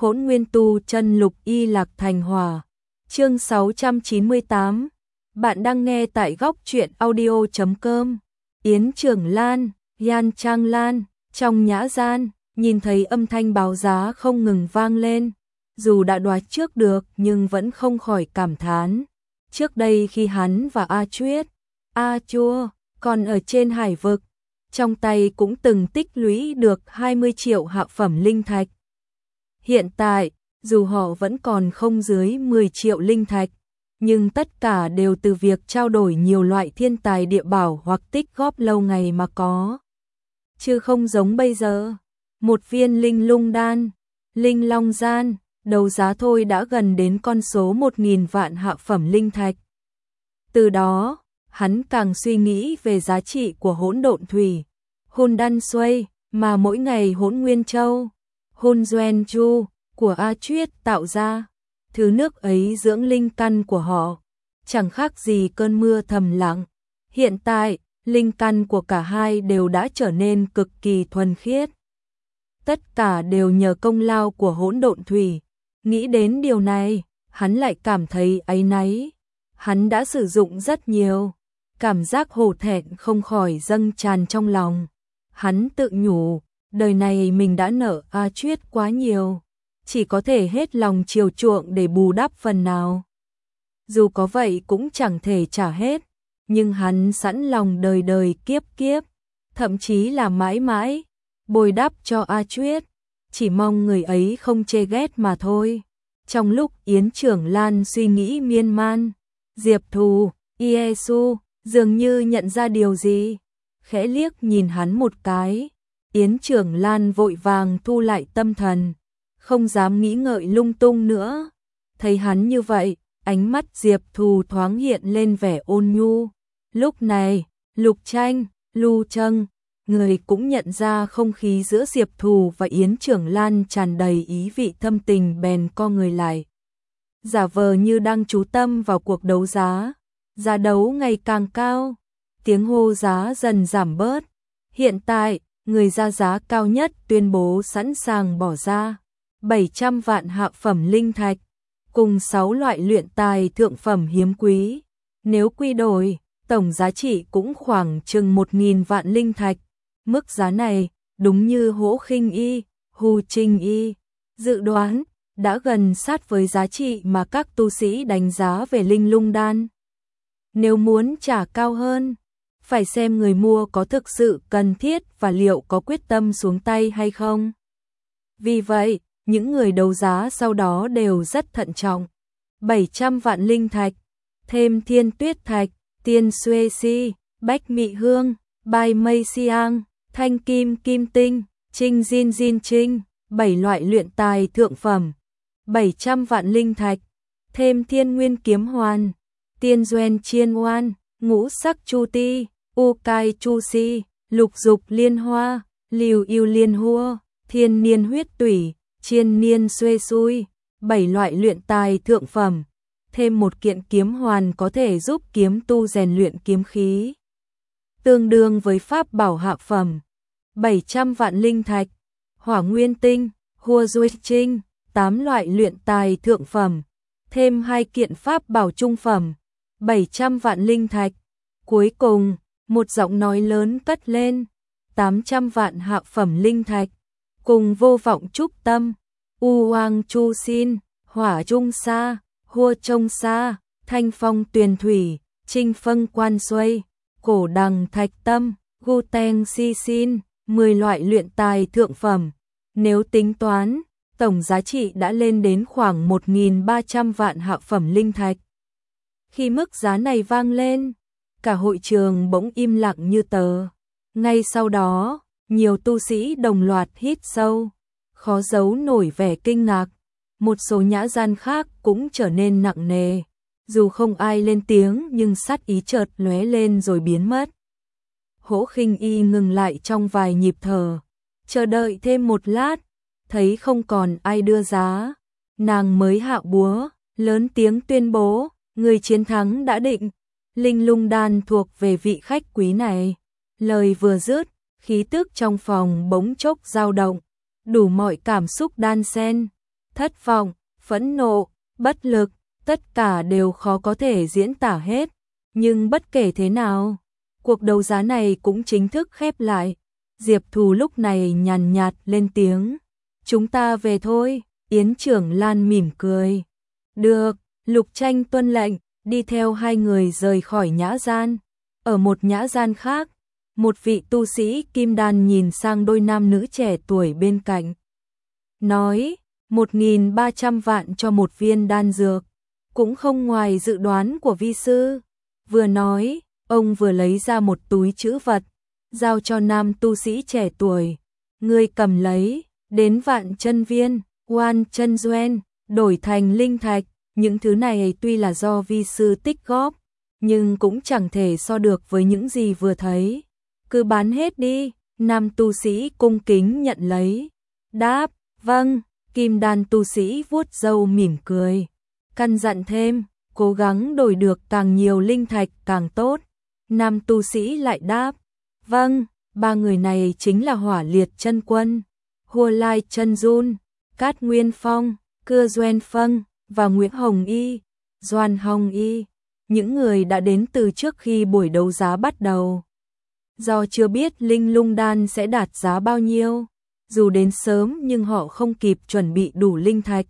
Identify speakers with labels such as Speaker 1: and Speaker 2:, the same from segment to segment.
Speaker 1: Hỗn Nguyên tu chân lục y lạc thành hòa. Chương 698. Bạn đang nghe tại góc truyện audio.com. Yến Trường Lan, Yan Trang Lan, trong nhã gian, nhìn thấy âm thanh báo giá không ngừng vang lên. Dù đã đoán trước được nhưng vẫn không khỏi cảm thán. Trước đây khi hắn và A Chuyết, A Chua còn ở trên hải vực, trong tay cũng từng tích lũy được 20 triệu hạ phẩm linh thạch. Hiện tại, dù họ vẫn còn không dưới 10 triệu linh thạch, nhưng tất cả đều từ việc trao đổi nhiều loại thiên tài địa bảo hoặc tích góp lâu ngày mà có. Chứ không giống bây giờ, một viên linh lung đan, linh long gian, đấu giá thôi đã gần đến con số 1.000 vạn hạ phẩm linh thạch. Từ đó, hắn càng suy nghĩ về giá trị của hỗn độn thủy, hôn đan xuây, mà mỗi ngày hỗn nguyên châu, hôn doen chu của A Chuyết tạo ra. Thứ nước ấy dưỡng linh căn của họ, chẳng khác gì cơn mưa thầm lặng. Hiện tại, linh căn của cả hai đều đã trở nên cực kỳ thuần khiết. Tất cả đều nhờ công lao của hỗn độn thủy. Nghĩ đến điều này, hắn lại cảm thấy áy náy. Hắn đã sử dụng rất nhiều, cảm giác hổ thẹn không khỏi dâng tràn trong lòng. Hắn tự nhủ, đời này mình đã nợ A Chuyết quá nhiều, chỉ có thể hết lòng chiều chuộng để bù đắp phần nào. Dù có vậy cũng chẳng thể trả hết, nhưng hắn sẵn lòng đời đời kiếp kiếp, thậm chí là mãi mãi, bồi đắp cho A Chuyết, chỉ mong người ấy không chê ghét mà thôi. Trong lúc Yến Trường Lan suy nghĩ miên man, Diệp Thù, Iesu dường như nhận ra điều gì, khẽ liếc nhìn hắn một cái. Yến Trường Lan vội vàng thu lại tâm thần, không dám nghĩ ngợi lung tung nữa. Thấy hắn như vậy, ánh mắt Diệp Thù thoáng hiện lên vẻ ôn nhu. Lúc này, Lục Tranh, Lưu Trâng, người cũng nhận ra không khí giữa Diệp Thù và Yến Trường Lan tràn đầy ý vị thâm tình, bèn co người lại, giả vờ như đang chú tâm vào cuộc đấu giá. Giá đấu ngày càng cao, tiếng hô giá dần giảm bớt. Hiện tại, người ra giá cao nhất tuyên bố sẵn sàng bỏ ra 700 vạn hạ phẩm linh thạch, cùng 6 loại luyện tài thượng phẩm hiếm quý. Nếu quy đổi, tổng giá trị cũng khoảng chừng 1.000 vạn linh thạch. Mức giá này, đúng như Hỗ Khinh Y, Hù Trinh Y dự đoán, đã gần sát với giá trị mà các tu sĩ đánh giá về linh lung đan. Nếu muốn trả cao hơn, phải xem người mua có thực sự cần thiết và liệu có quyết tâm xuống tay hay không. Vì vậy, những người đấu giá sau đó đều rất thận trọng. 700 vạn linh thạch, thêm thiên tuyết thạch, tiên xuê si, bách mị hương, bai mây siang, thanh kim kim tinh, trinh diên diên trinh, 7 loại luyện tài thượng phẩm. 700 vạn linh thạch, thêm thiên nguyên kiếm hoàn, tiên doen chiên oan, ngũ sắc chu ti, u cai chu si, lục dục liên hoa, liều yêu liên hua, thiên niên huyết tủy, chiên niên xuê xui, 7 loại luyện tài thượng phẩm, thêm một kiện kiếm hoàn có thể giúp kiếm tu rèn luyện kiếm khí, tương đương với pháp bảo hạ phẩm. 700 vạn linh thạch, hỏa nguyên tinh, hua duy trinh, 8 loại luyện tài thượng phẩm, thêm 2 kiện pháp bảo trung phẩm. 700 vạn linh thạch. Cuối cùng, một giọng nói lớn cất lên, 800 vạn hạ phẩm linh thạch, cùng vô vọng trúc tâm, u oang chu xin, hỏa trung sa, hua trông sa, thanh phong tuyền thủy, trinh phân quan xuây, cổ đằng thạch tâm, gu teng si xin, 10 loại luyện tài thượng phẩm. Nếu tính toán, tổng giá trị đã lên đến khoảng 1.300 vạn hạ phẩm linh thạch. Khi mức giá này vang lên, cả hội trường bỗng im lặng như tờ. Ngay sau đó, nhiều tu sĩ đồng loạt hít sâu, khó giấu nổi vẻ kinh ngạc. Một số nhã gian khác cũng trở nên nặng nề. Dù không ai lên tiếng nhưng sát ý chợt lóe lên rồi biến mất. Hỗ Khinh Y ngừng lại trong vài nhịp thở, chờ đợi thêm một lát, thấy không còn ai đưa giá, nàng mới hạ búa, lớn tiếng tuyên bố, người chiến thắng đã định, linh lung đan thuộc về vị khách quý này. Lời vừa dứt, khí tức trong phòng bỗng chốc dao động, đủ mọi cảm xúc đan xen, thất vọng, phẫn nộ, bất lực, tất cả đều khó có thể diễn tả hết. Nhưng bất kể thế nào, cuộc đấu giá này cũng chính thức khép lại. Diệp Thù lúc này nhàn nhạt lên tiếng. Chúng ta về thôi, Yến Trưởng Lan mỉm cười. Được, Lục Tranh tuân lệnh, đi theo hai người rời khỏi nhã gian. Ở một nhã gian khác, một vị tu sĩ kim đan nhìn sang đôi nam nữ trẻ tuổi bên cạnh. Nói, 1.300 vạn cho một viên đan dược, cũng không ngoài dự đoán của vi sư. Vừa nói, ông vừa lấy ra một túi trữ vật, giao cho nam tu sĩ trẻ tuổi. Ngươi cầm lấy, đến Vạn Chân Viên, Oan Chân Duen, đổi thành linh thạch. Những thứ này tuy là do vi sư tích góp, nhưng cũng chẳng thể so được với những gì vừa thấy. Cứ bán hết đi, nam tu sĩ cung kính nhận lấy. Đáp, vâng, kim đan tu sĩ vuốt râu mỉm cười. Căn dặn thêm, cố gắng đổi được càng nhiều linh thạch càng tốt. Nam tu sĩ lại đáp, vâng, ba người này chính là Hỏa Liệt Chân Quân, Hua Lai Chân Jun, Cát Nguyên Phong, Cưa Doen Phân và Nguyễn Hồng Y, Doan Hồng Y, những người đã đến từ trước khi buổi đấu giá bắt đầu. Do chưa biết linh lung đan sẽ đạt giá bao nhiêu, dù đến sớm nhưng họ không kịp chuẩn bị đủ linh thạch.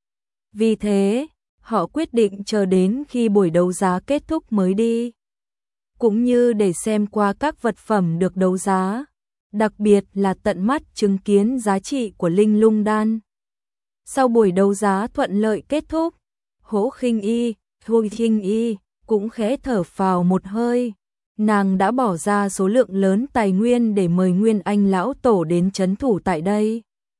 Speaker 1: Vì thế, họ quyết định chờ đến khi buổi đấu giá kết thúc mới đi. Cũng như để xem qua các vật phẩm được đấu giá, đặc biệt là tận mắt chứng kiến giá trị của linh lung đan. Sau buổi đấu giá thuận lợi kết thúc, Hỗ Khinh Y, Thôi Khinh Y cũng khẽ thở phào một hơi. Nàng đã bỏ ra số lượng lớn tài nguyên để mời Nguyên Anh lão tổ đến trấn thủ tại đây.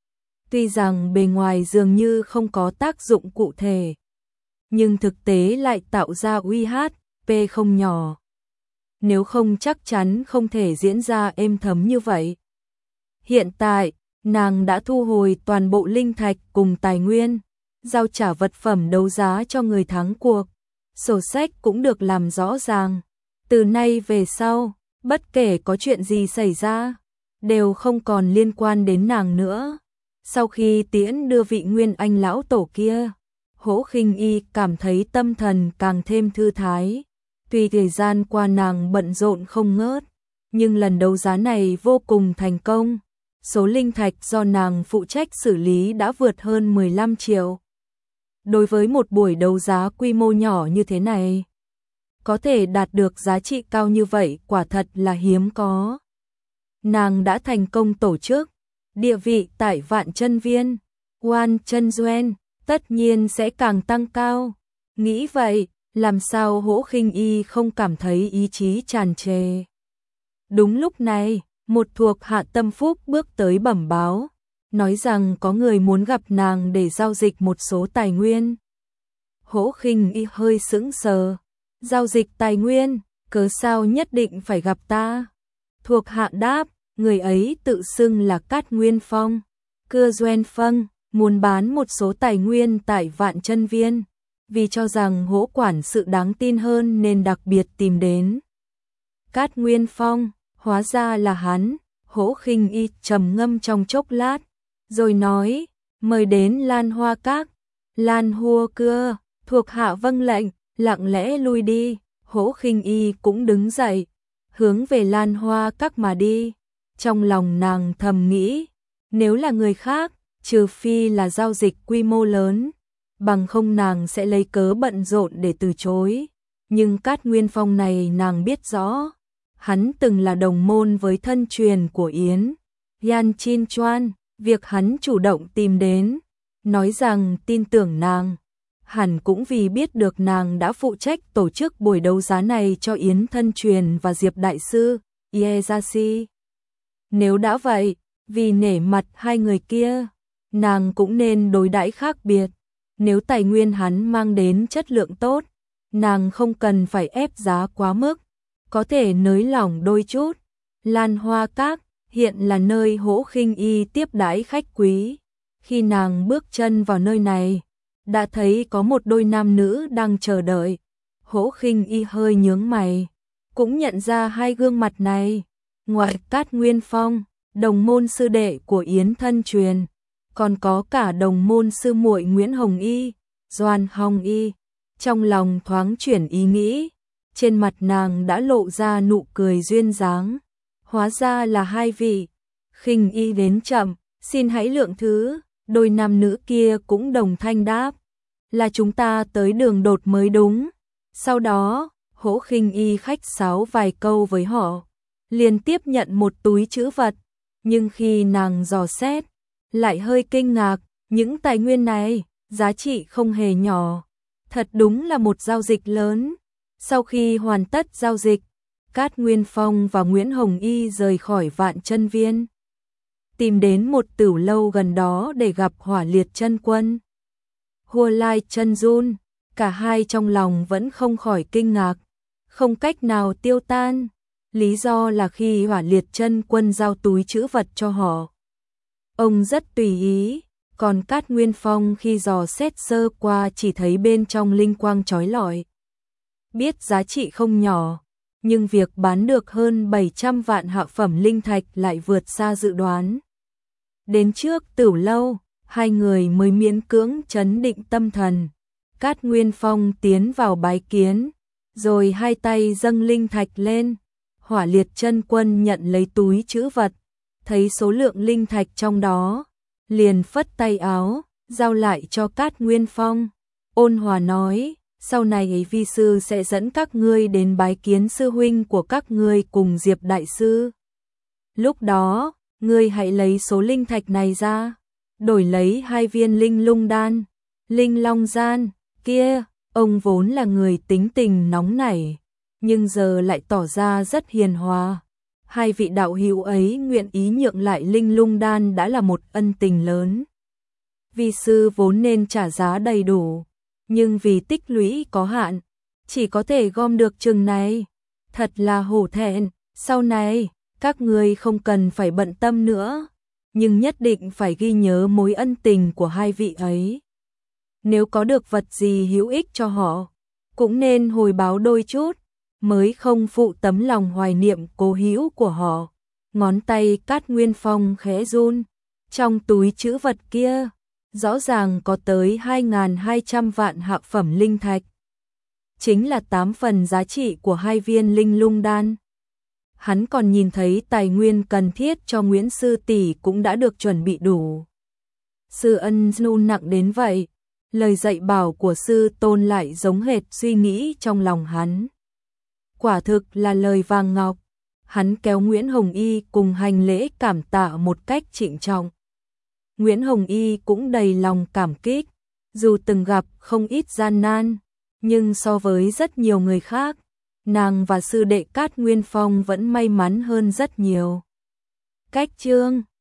Speaker 1: Tuy rằng bề ngoài dường như không có tác dụng cụ thể, nhưng thực tế lại tạo ra uy hát p không nhỏ. Nếu không chắc chắn không thể diễn ra êm thấm như vậy. Hiện tại, nàng đã thu hồi toàn bộ linh thạch cùng tài nguyên, giao trả vật phẩm đấu giá cho người thắng cuộc. Sổ sách cũng được làm rõ ràng. Từ nay về sau, bất kể có chuyện gì xảy ra, đều không còn liên quan đến nàng nữa. Sau khi tiễn đưa vị Nguyên Anh lão tổ kia, Hỗ Khinh Y cảm thấy tâm thần càng thêm thư thái. Tuy thời gian qua nàng bận rộn không ngớt, nhưng lần đấu giá này vô cùng thành công. Số linh thạch do nàng phụ trách xử lý đã vượt hơn 15 triệu. Đối với một buổi đấu giá quy mô nhỏ như thế này, có thể đạt được giá trị cao như vậy quả thật là hiếm có. Nàng đã thành công tổ chức, địa vị tại Vạn Chân Viên, Oan Chân Duen, tất nhiên sẽ càng tăng cao. Nghĩ vậy, làm sao Hỗ Khinh Y không cảm thấy ý chí tràn trề. Đúng lúc này, một thuộc hạ tâm phúc bước tới bẩm báo, nói rằng có người muốn gặp nàng để giao dịch một số tài nguyên. Hỗ Khinh Y hơi sững sờ. Giao dịch tài nguyên, cớ sao nhất định phải gặp ta? Thuộc hạ đáp, người ấy tự xưng là Cát Nguyên Phong, Cưa Doen Phân, muốn bán một số tài nguyên tại Vạn Chân Viên, vì cho rằng Hỗ quản sự đáng tin hơn nên đặc biệt tìm đến. Cát Nguyên Phong, hóa ra là hắn. Hỗ Khinh Y trầm ngâm trong chốc lát, rồi nói, mời đến Lan Hoa Các. Lan Hua Cưa, thuộc hạ vâng lệnh, lặng lẽ lui đi. Hỗ Khinh Y cũng đứng dậy, hướng về Lan Hoa Các mà đi. Trong lòng nàng thầm nghĩ, nếu là người khác, trừ phi là giao dịch quy mô lớn, bằng không nàng sẽ lấy cớ bận rộn để từ chối. Nhưng Cát Nguyên Phong này nàng biết rõ, hắn từng là đồng môn với thân truyền của Yến, Yan Chin Chuan. Việc hắn chủ động tìm đến, nói rằng tin tưởng nàng, hẳn cũng vì biết được nàng đã phụ trách tổ chức buổi đấu giá này cho Yến thân truyền và Diệp đại sư, Ieyashi. Nếu đã vậy, vì nể mặt hai người kia, nàng cũng nên đối đãi khác biệt. Nếu tài nguyên hắn mang đến chất lượng tốt, nàng không cần phải ép giá quá mức, có thể nới lỏng đôi chút. Lan Hoa Các hiện là nơi Hỗ Khinh Y tiếp đãi khách quý. Khi nàng bước chân vào nơi này, đã thấy có một đôi nam nữ đang chờ đợi. Hỗ Khinh Y hơi nhướng mày, cũng nhận ra hai gương mặt này. Ngoại Cát Nguyên Phong, đồng môn sư đệ của Yến thân truyền, còn có cả đồng môn sư muội Nguyễn Hồng Y, Doan Hồng Y. Trong lòng thoáng chuyển ý nghĩ, trên mặt nàng đã lộ ra nụ cười duyên dáng. Hóa ra là hai vị. Khinh Y đến chậm, xin hãy lượng thứ. Đôi nam nữ kia cũng đồng thanh đáp, là chúng ta tới đường đột mới đúng. Sau đó, Hỗ Khinh Y khách sáo vài câu với họ, liền tiếp nhận một túi trữ vật, nhưng khi nàng dò xét, lại hơi kinh ngạc, những tài nguyên này, giá trị không hề nhỏ, thật đúng là một giao dịch lớn. Sau khi hoàn tất giao dịch, Cát Nguyên Phong và Nguyễn Hồng Y rời khỏi Vạn Chân Viên, tìm đến một tửu lâu gần đó để gặp Hỏa Liệt Chân Quân. Hua Lai Chân Jun, cả hai trong lòng vẫn không khỏi kinh ngạc, không cách nào tiêu tan. Lý do là khi Hỏa Liệt Chân Quân giao túi trữ vật cho họ, ông rất tùy ý, còn Cát Nguyên Phong khi dò xét sơ qua chỉ thấy bên trong linh quang chói lọi. Biết giá trị không nhỏ, nhưng việc bán được hơn 700 vạn hạ phẩm linh thạch lại vượt xa dự đoán. Đến trước tửu lâu, hai người mới miễn cưỡng trấn định tâm thần. Cát Nguyên Phong tiến vào bái kiến, rồi hai tay dâng linh thạch lên. Hỏa Liệt Chân Quân nhận lấy túi trữ vật, thấy số lượng linh thạch trong đó, liền phất tay áo, giao lại cho Cát Nguyên Phong. Ôn hòa nói, sau này vi sư sẽ dẫn các ngươi đến bái kiến sư huynh của các ngươi cùng Diệp đại sư. Lúc đó, ngươi hãy lấy số linh thạch này ra, đổi lấy 2 viên linh lung đan, linh long gian. Kia, ông vốn là người tính tình nóng nảy, nhưng giờ lại tỏ ra rất hiền hòa. Hai vị đạo hữu ấy nguyện ý nhượng lại linh lung đan đã là một ân tình lớn. Vi sư vốn nên trả giá đầy đủ, nhưng vì tích lũy có hạn, chỉ có thể gom được chừng này. Thật là hổ thẹn, sau này, các ngươi không cần phải bận tâm nữa, nhưng nhất định phải ghi nhớ mối ân tình của hai vị ấy. Nếu có được vật gì hữu ích cho họ, cũng nên hồi báo đôi chút, mới không phụ tấm lòng hoài niệm cố hữu của họ. Ngón tay Cát Nguyên Phong khẽ run, trong túi trữ vật kia, rõ ràng có tới 2.200 vạn hạ phẩm linh thạch. Chính là 8 phần giá trị của 2 viên linh lung đan. Hắn còn nhìn thấy tài nguyên cần thiết cho Nguyễn sư tỷ cũng đã được chuẩn bị đủ. Sư ân nu nặng đến vậy, lời dạy bảo của sư tôn lại giống hệt suy nghĩ trong lòng hắn. Quả thực là lời vàng ngọc. Hắn kéo Nguyễn Hồng Y cùng hành lễ cảm tạ một cách trịnh trọng. Nguyễn Hồng Y cũng đầy lòng cảm kích, dù từng gặp không ít gian nan, nhưng so với rất nhiều người khác, nàng và sư đệ Cát Nguyên Phong vẫn may mắn hơn rất nhiều. Cách chương